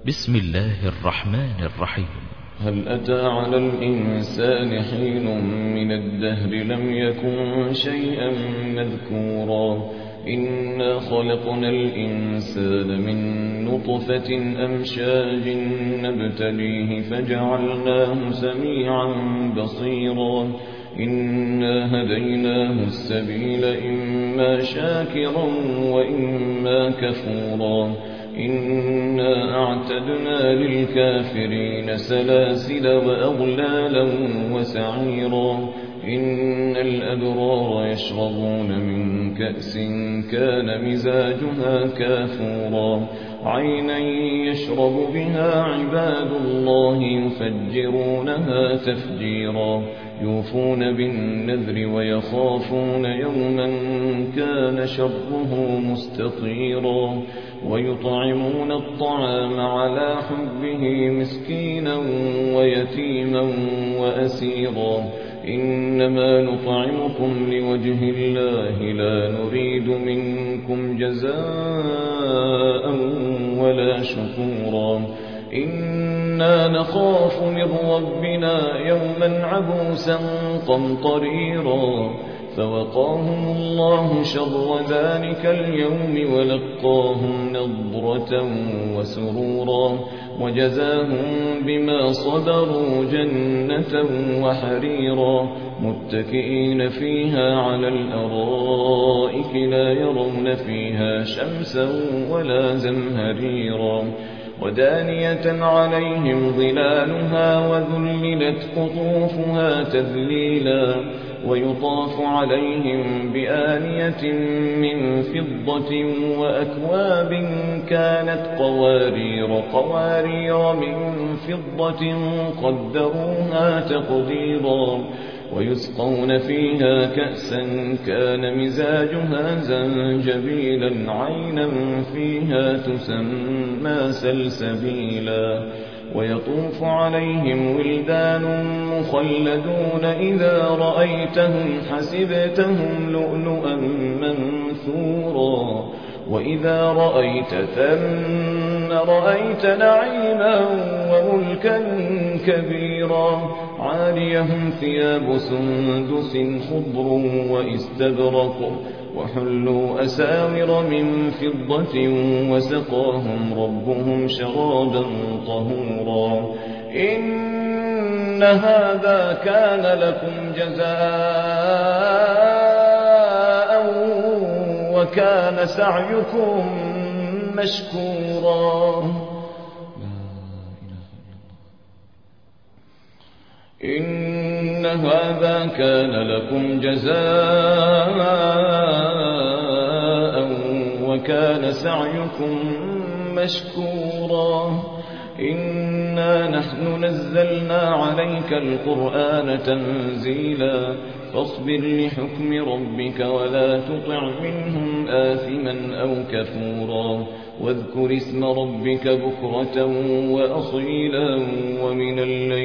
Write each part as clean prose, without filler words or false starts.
بسم الله الرحمن الرحيم. هل أتى على الإنسان حين من الدهر لم يكن شيئا مذكورا إنا خلقنا الإنسان من نطفة أمشاج نبتليه فجعلناه سميعا بصيرا إنا هديناه السبيل إما شاكرا وإما كفورا إنا أعتدنا للكافرين سلاسل وأغلالا وسعيرا إن الأبرار يشربون من كأس كان مزاجها كافورا عينا يشرب بها عباد الله يفجرونها تفجيرا يوفون بالنذر ويخافون يوما كان شره مستطيرا ويطعمون الطعام على حبه مسكينا ويتيما وأسيرا إنما نطعمكم لوجه الله لا نريد منكم جزاء ولا شكورا إنا نخاف من ربنا يوما عبوسا قمطريرا فوقاهم الله شر ذلك اليوم ولقاهم نضرة وسرورا وجزاهم بما صبروا جنة وحريرا متكئين فيها على الأرائك لا يرون فيها شمسا ولا زمهريرا ودانية عليهم ظلالها وذللت قطوفها تذليلا ويطاف عليهم بآنية من فضة وأكواب كانت قوارير من فضة قدروها تقديرا ويسقون فيها كأسا كان مزاجها زنجبيلا عينا فيها تسمى سلسبيلا ويطوف عليهم ولدان مخلدون إذا رأيتهم حسبتهم لؤلؤا منثورا وإذا رأيت ثم رأيت نعيما وملكا كبيرا عاليهم ثياب سندس خضر واستبرق وحلوا أساور من فضة وسقاهم ربهم شرابا طهورا إن هذا كان لكم جزاء وكان سعيكم مشكورا إن هذا كان لكم جزاء وكان سعيكم مشكورا إنا نحن نزلنا عليك القرآن تنزيلا فاصبر لحكم ربك ولا تطع منهم آثما أو كفورا واذكر اسم ربك بكرة وأصيلا ومن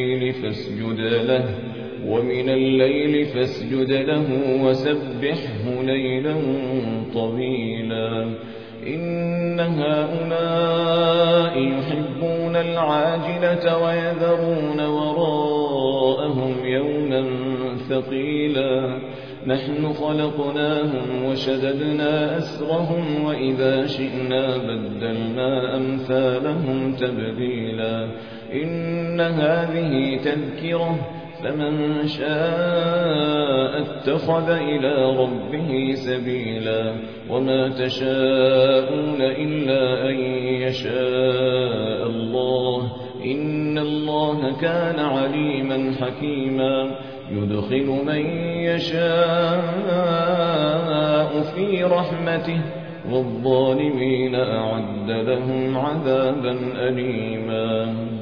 الليل فاسجد له وسبحه ليلا طويلا إن هؤلاء يحبون العاجلة ويذرون وراءهم يوما ثقيلا نحن خلقناهم وشددنا أسرهم وإذا شئنا بدلنا أمثالهم تبديلا إن هذه تذكرة فمن شاء اتخذ إلى ربه سبيلا وما تشاءون إلا أن يشاء الله إن الله كان عليما حكيما يدخل من يشاء في رحمته والظالمين أعد لهم عذابا أليما